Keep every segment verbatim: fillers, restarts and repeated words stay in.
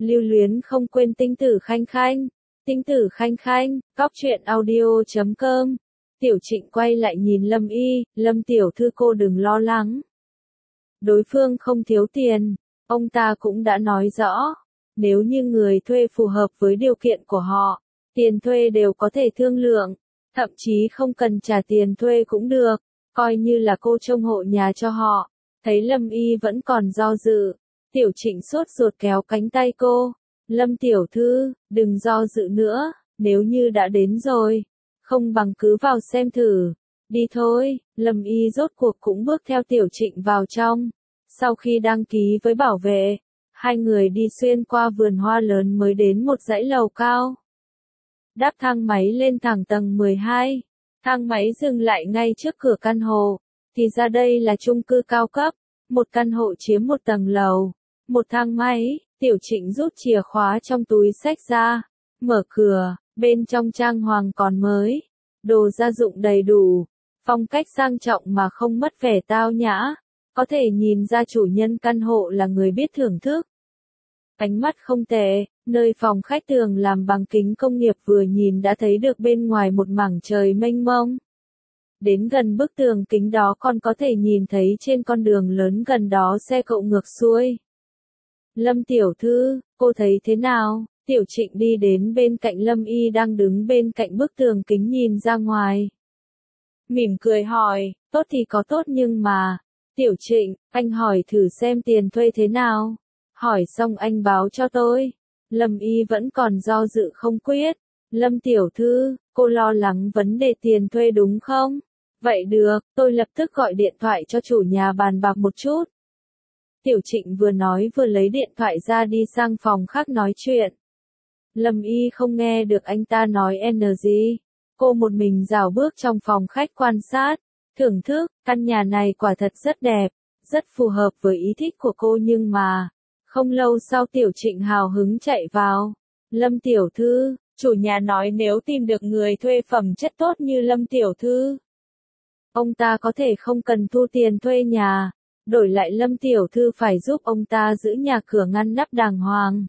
Lưu luyến không quên Tinh Tử Khanh Khanh. Tinh Tử Khanh Khanh, cóc truyện audio chấm com. Tiểu Trịnh quay lại nhìn Lâm Y, Lâm tiểu thư cô đừng lo lắng. Đối phương không thiếu tiền, ông ta cũng đã nói rõ. Nếu như người thuê phù hợp với điều kiện của họ, tiền thuê đều có thể thương lượng. Thậm chí không cần trả tiền thuê cũng được, coi như là cô trông hộ nhà cho họ. Thấy Lâm Y vẫn còn do dự, Tiểu Trịnh sốt ruột kéo cánh tay cô. Lâm tiểu thư, đừng do dự nữa, nếu như đã đến rồi, không bằng cứ vào xem thử. Đi thôi, Lâm Y rốt cuộc cũng bước theo Tiểu Trịnh vào trong. Sau khi đăng ký với bảo vệ, hai người đi xuyên qua vườn hoa lớn mới đến một dãy lầu cao. Đáp thang máy lên thẳng tầng mười hai, thang máy dừng lại ngay trước cửa căn hộ. Thì ra đây là chung cư cao cấp, một căn hộ chiếm một tầng lầu, một thang máy. Tiểu Trịnh rút chìa khóa trong túi xách ra, mở cửa, bên trong trang hoàng còn mới, đồ gia dụng đầy đủ, phong cách sang trọng mà không mất vẻ tao nhã, có thể nhìn ra chủ nhân căn hộ là người biết thưởng thức. Ánh mắt không tệ, nơi phòng khách tường làm bằng kính công nghiệp vừa nhìn đã thấy được bên ngoài một mảng trời mênh mông. Đến gần bức tường kính đó còn có thể nhìn thấy trên con đường lớn gần đó xe cộ ngược xuôi. Lâm tiểu thư, cô thấy thế nào? Tiểu Trịnh đi đến bên cạnh Lâm Y đang đứng bên cạnh bức tường kính nhìn ra ngoài. Mỉm cười hỏi, tốt thì có tốt nhưng mà... Tiểu Trịnh, anh hỏi thử xem tiền thuê thế nào? Hỏi xong anh báo cho tôi. Lâm Y vẫn còn do dự không quyết. Lâm tiểu thư, cô lo lắng vấn đề tiền thuê đúng không? Vậy được, tôi lập tức gọi điện thoại cho chủ nhà bàn bạc một chút. Tiểu Trịnh vừa nói vừa lấy điện thoại ra đi sang phòng khác nói chuyện. Lâm Y không nghe được anh ta nói N gì. Cô một mình rảo bước trong phòng khách quan sát, thưởng thức, căn nhà này quả thật rất đẹp, rất phù hợp với ý thích của cô nhưng mà... Không lâu sau Tiểu Trịnh hào hứng chạy vào. Lâm tiểu thư, chủ nhà nói nếu tìm được người thuê phẩm chất tốt như Lâm tiểu thư, ông ta có thể không cần thu tiền thuê nhà. Đổi lại Lâm tiểu thư phải giúp ông ta giữ nhà cửa ngăn nắp đàng hoàng.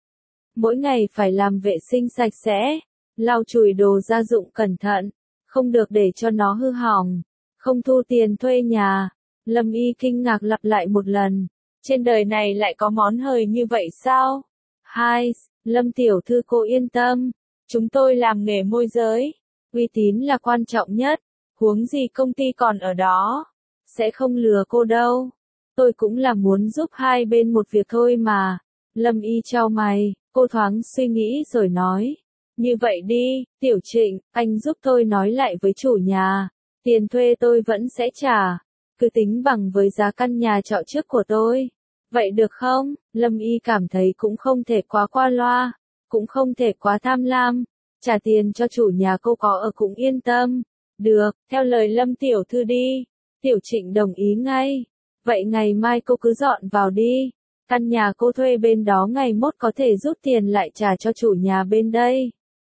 Mỗi ngày phải làm vệ sinh sạch sẽ, lau chùi đồ gia dụng cẩn thận, không được để cho nó hư hỏng, không thu tiền thuê nhà. Lâm Y kinh ngạc lặp lại một lần, trên đời này lại có món hời như vậy sao? Hai, Lâm tiểu thư cô yên tâm, chúng tôi làm nghề môi giới, uy tín là quan trọng nhất, huống gì công ty còn ở đó. Sẽ không lừa cô đâu. Tôi cũng là muốn giúp hai bên một việc thôi mà. Lâm Y chau mày, cô thoáng suy nghĩ rồi nói. Như vậy đi, Tiểu Trịnh, anh giúp tôi nói lại với chủ nhà. Tiền thuê tôi vẫn sẽ trả. Cứ tính bằng với giá căn nhà trọ trước của tôi. Vậy được không? Lâm Y cảm thấy cũng không thể quá qua loa. Cũng không thể quá tham lam. Trả tiền cho chủ nhà cô có ở cũng yên tâm. Được, theo lời Lâm tiểu thư đi. Tiểu Trịnh đồng ý ngay. Vậy ngày mai cô cứ dọn vào đi. Căn nhà cô thuê bên đó ngày mốt có thể rút tiền lại trả cho chủ nhà bên đây.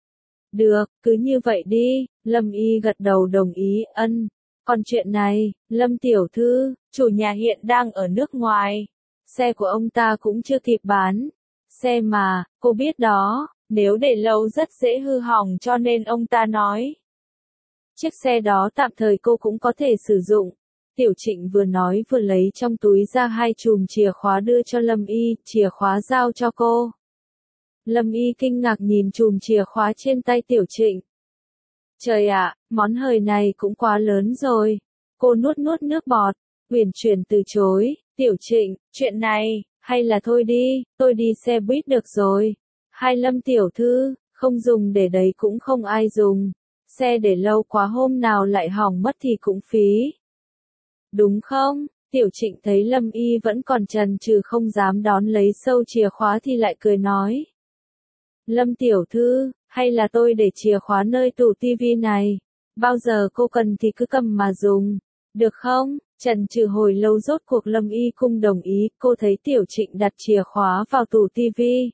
Được, cứ như vậy đi. Lâm Y gật đầu đồng ý, ân. Còn chuyện này, Lâm tiểu thư, chủ nhà hiện đang ở nước ngoài. Xe của ông ta cũng chưa kịp bán. Xe mà, cô biết đó, nếu để lâu rất dễ hư hỏng cho nên ông ta nói. Chiếc xe đó tạm thời cô cũng có thể sử dụng. Tiểu Trịnh vừa nói vừa lấy trong túi ra hai chùm chìa khóa đưa cho Lâm Y, chìa khóa giao cho cô. Lâm Y kinh ngạc nhìn chùm chìa khóa trên tay Tiểu Trịnh. Trời ạ, món hời này cũng quá lớn rồi. Cô nuốt nuốt nước bọt, uyển chuyển từ chối. Tiểu Trịnh, chuyện này, hay là thôi đi, tôi đi xe buýt được rồi. Hai Lâm tiểu thư, không dùng để đấy cũng không ai dùng. Xe để lâu quá hôm nào lại hỏng mất thì cũng phí. Đúng không? Tiểu Trịnh thấy Lâm Y vẫn còn chần chừ không dám đón lấy sâu chìa khóa thì lại cười nói. Lâm tiểu thư, hay là tôi để chìa khóa nơi tủ tivi này. Bao giờ cô cần thì cứ cầm mà dùng. Được không? Chần chừ hồi lâu rốt cuộc Lâm Y cung đồng ý, cô thấy Tiểu Trịnh đặt chìa khóa vào tủ tivi.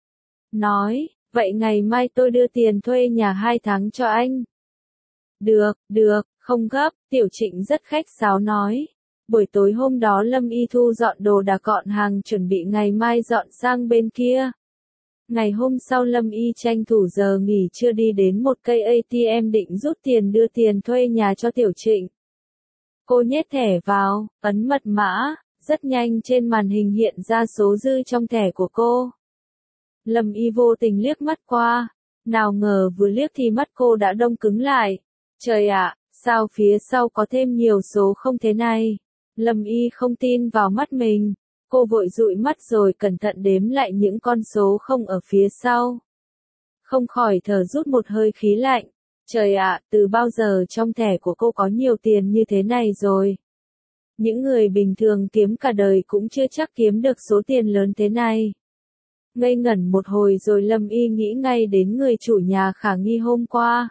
Nói, vậy ngày mai tôi đưa tiền thuê nhà hai tháng cho anh. Được, được, không gấp, Tiểu Trịnh rất khách sáo nói. Buổi tối hôm đó Lâm Y thu dọn đồ đạc gọn hàng chuẩn bị ngày mai dọn sang bên kia. Ngày hôm sau Lâm Y tranh thủ giờ nghỉ trưa đi đến một cây a tê em định rút tiền đưa tiền thuê nhà cho Tiểu Trịnh. Cô nhét thẻ vào, ấn mật mã, rất nhanh trên màn hình hiện ra số dư trong thẻ của cô. Lâm Y vô tình liếc mắt qua, nào ngờ vừa liếc thì mắt cô đã đông cứng lại. Trời ạ, sao phía sau có thêm nhiều số không thế này? Lâm Y không tin vào mắt mình. Cô vội dụi mắt rồi cẩn thận đếm lại những con số không ở phía sau. Không khỏi thở rút một hơi khí lạnh. Trời ạ, từ bao giờ trong thẻ của cô có nhiều tiền như thế này rồi? Những người bình thường kiếm cả đời cũng chưa chắc kiếm được số tiền lớn thế này. Ngây ngẩn một hồi rồi Lâm Y nghĩ ngay đến người chủ nhà khả nghi hôm qua.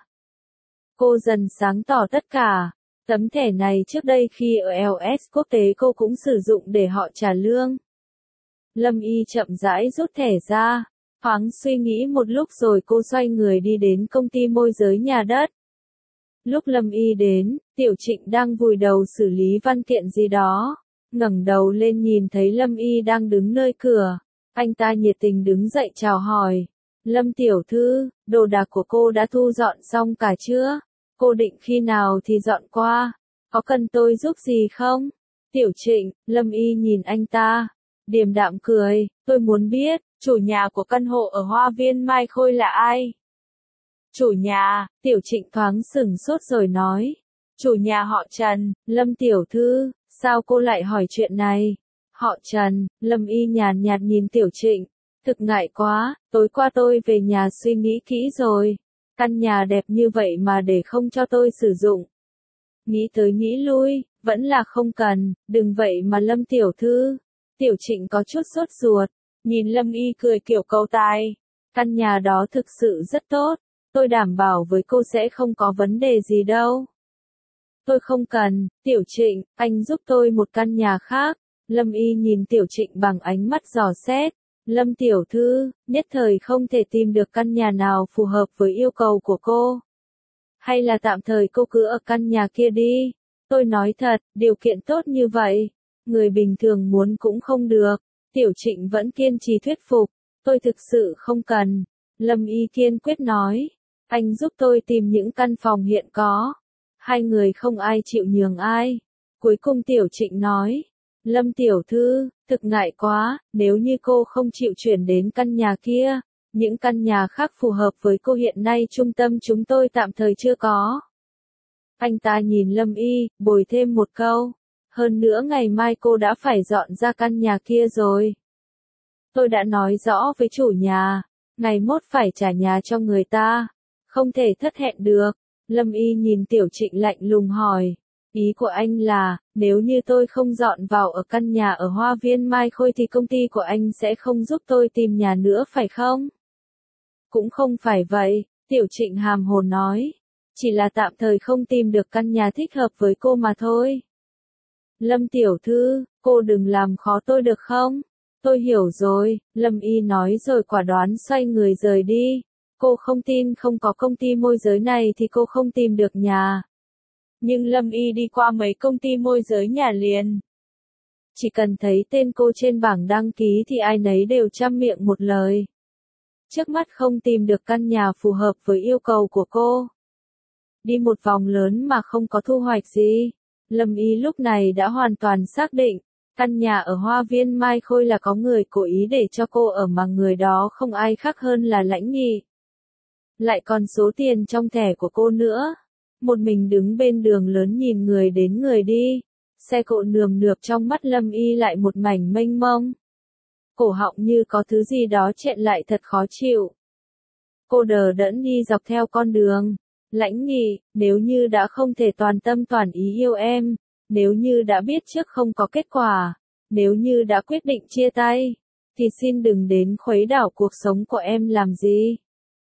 Cô dần sáng tỏ tất cả. Tấm thẻ này trước đây khi ở lờ ét quốc tế cô cũng sử dụng để họ trả lương. Lâm Y chậm rãi rút thẻ ra, thoáng suy nghĩ một lúc rồi cô xoay người đi đến công ty môi giới nhà đất. Lúc Lâm Y đến, Tiểu Trịnh đang vùi đầu xử lý văn kiện gì đó, ngẩng đầu lên nhìn thấy Lâm Y đang đứng nơi cửa, anh ta nhiệt tình đứng dậy chào hỏi. Lâm tiểu thư, đồ đạc của cô đã thu dọn xong cả chưa? Cô định khi nào thì dọn qua? Có cần tôi giúp gì không? Tiểu Trịnh, Lâm Y nhìn anh ta, điềm đạm cười, tôi muốn biết, chủ nhà của căn hộ ở Hoa viên Mai Khôi là ai? Chủ nhà, Tiểu Trịnh thoáng sửng sốt rồi nói. Chủ nhà họ Trần, Lâm tiểu thư, sao cô lại hỏi chuyện này? Họ Trần, Lâm Y nhàn nhạt nhìn Tiểu Trịnh, thực ngại quá, tối qua tôi về nhà suy nghĩ kỹ rồi. Căn nhà đẹp như vậy mà để không cho tôi sử dụng. Nghĩ tới nghĩ lui, vẫn là không cần, đừng vậy mà Lâm tiểu thư. Tiểu Trịnh có chút sốt ruột, nhìn Lâm Y cười kiểu cầu tài. Căn nhà đó thực sự rất tốt, tôi đảm bảo với cô sẽ không có vấn đề gì đâu. Tôi không cần, Tiểu Trịnh, anh giúp tôi một căn nhà khác. Lâm Y nhìn Tiểu Trịnh bằng ánh mắt dò xét. Lâm tiểu thư, nhất thời không thể tìm được căn nhà nào phù hợp với yêu cầu của cô. Hay là tạm thời cô cứ ở căn nhà kia đi. Tôi nói thật, điều kiện tốt như vậy, người bình thường muốn cũng không được. Tiểu Trịnh vẫn kiên trì thuyết phục. Tôi thực sự không cần. Lâm Y kiên quyết nói. Anh giúp tôi tìm những căn phòng hiện có. Hai người không ai chịu nhường ai. Cuối cùng Tiểu Trịnh nói. Lâm tiểu thư, thực ngại quá, nếu như cô không chịu chuyển đến căn nhà kia, những căn nhà khác phù hợp với cô hiện nay trung tâm chúng tôi tạm thời chưa có. Anh ta nhìn Lâm Y, bồi thêm một câu. Hơn nữa ngày mai cô đã phải dọn ra căn nhà kia rồi. Tôi đã nói rõ với chủ nhà, ngày mốt phải trả nhà cho người ta, không thể thất hẹn được. Lâm Y nhìn Tiểu Trịnh lạnh lùng hỏi. Ý của anh là, nếu như tôi không dọn vào ở căn nhà ở Hoa viên Mai Khôi thì công ty của anh sẽ không giúp tôi tìm nhà nữa phải không? Cũng không phải vậy, Tiểu Trịnh hàm hồ nói. Chỉ là tạm thời không tìm được căn nhà thích hợp với cô mà thôi. Lâm tiểu thư, cô đừng làm khó tôi được không? Tôi hiểu rồi, Lâm Y nói rồi quả đoán xoay người rời đi. Cô không tin không có công ty môi giới này thì cô không tìm được nhà. Nhưng Lâm Y đi qua mấy công ty môi giới nhà liền. Chỉ cần thấy tên cô trên bảng đăng ký thì ai nấy đều trăm miệng một lời. Trước mắt không tìm được căn nhà phù hợp với yêu cầu của cô. Đi một vòng lớn mà không có thu hoạch gì. Lâm Y lúc này đã hoàn toàn xác định, căn nhà ở Hoa viên Mai Khôi là có người cố ý để cho cô ở mà người đó không ai khác hơn là Lãnh Nghị. Lại còn số tiền trong thẻ của cô nữa. Một mình đứng bên đường lớn nhìn người đến người đi. Xe cộ nườm nượp trong mắt Lâm Y lại một mảnh mênh mông. Cổ họng như có thứ gì đó chẹn lại thật khó chịu. Cô đờ đẫn đi dọc theo con đường. Lãnh Nghị, nếu như đã không thể toàn tâm toàn ý yêu em, nếu như đã biết trước không có kết quả, nếu như đã quyết định chia tay, thì xin đừng đến khuấy đảo cuộc sống của em làm gì.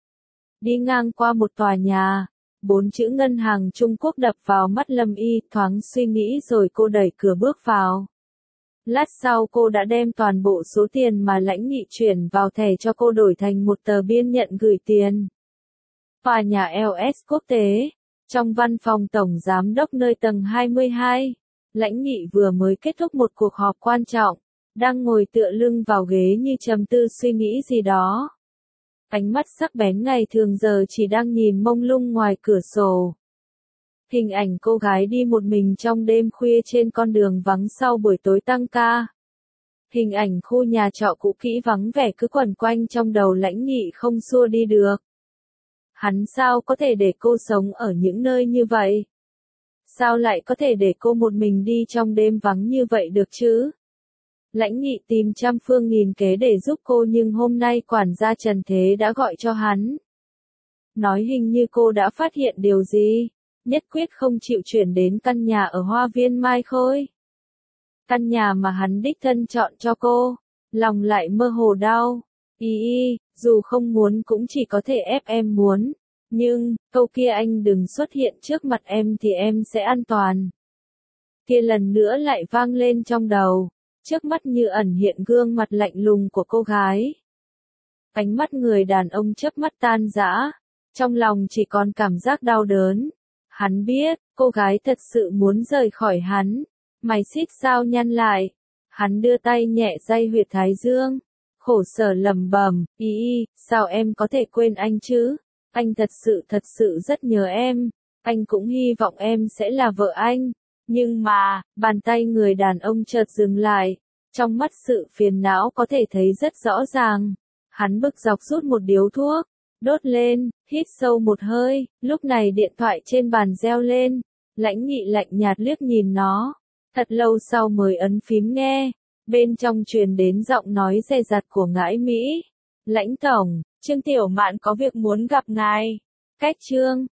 Đi ngang qua một tòa nhà, bốn chữ ngân hàng Trung Quốc đập vào mắt Lâm Y, thoáng suy nghĩ rồi cô đẩy cửa bước vào. Lát sau cô đã đem toàn bộ số tiền mà Lãnh Nghị chuyển vào thẻ cho cô đổi thành một tờ biên nhận gửi tiền. Tòa nhà lờ ét quốc tế, trong văn phòng tổng giám đốc nơi tầng hai mươi hai, Lãnh Nghị vừa mới kết thúc một cuộc họp quan trọng, đang ngồi tựa lưng vào ghế như trầm tư suy nghĩ gì đó. Ánh mắt sắc bén ngày thường giờ chỉ đang nhìn mông lung ngoài cửa sổ. Hình ảnh cô gái đi một mình trong đêm khuya trên con đường vắng sau buổi tối tăng ca. Hình ảnh khu nhà trọ cũ kỹ vắng vẻ cứ quẩn quanh trong đầu Lãnh Nghị không xua đi được. Hắn sao có thể để cô sống ở những nơi như vậy? Sao lại có thể để cô một mình đi trong đêm vắng như vậy được chứ? Lãnh Nghị tìm trăm phương nghìn kế để giúp cô nhưng hôm nay quản gia Trần Thế đã gọi cho hắn. Nói hình như cô đã phát hiện điều gì, nhất quyết không chịu chuyển đến căn nhà ở Hoa viên Mai Khôi. Căn nhà mà hắn đích thân chọn cho cô, lòng lại mơ hồ đau. Y y, dù không muốn cũng chỉ có thể ép em muốn. Nhưng, câu kia anh đừng xuất hiện trước mặt em thì em sẽ an toàn. Kia lần nữa lại vang lên trong đầu, trước mắt như ẩn hiện gương mặt lạnh lùng của cô gái. Ánh mắt người đàn ông chớp mắt tan rã, trong lòng chỉ còn cảm giác đau đớn. Hắn biết, cô gái thật sự muốn rời khỏi hắn. Mày xít sao nhăn lại. Hắn đưa tay nhẹ day huyệt thái dương. Khổ sở lẩm bẩm, y y, sao em có thể quên anh chứ? Anh thật sự thật sự rất nhớ em. Anh cũng hy vọng em sẽ là vợ anh. Nhưng mà, bàn tay người đàn ông chợt dừng lại. Trong mắt sự phiền não có thể thấy rất rõ ràng. Hắn bực dọc rút một điếu thuốc. Đốt lên, hít sâu một hơi. Lúc này điện thoại trên bàn reo lên. Lãnh Nghị lạnh nhạt liếc nhìn nó. Thật lâu sau mới ấn phím nghe. Bên trong truyền đến giọng nói dè dặt của Ngãi Mỹ. Lãnh tổng, Trương Tiểu Mạn có việc muốn gặp ngài. Cách chương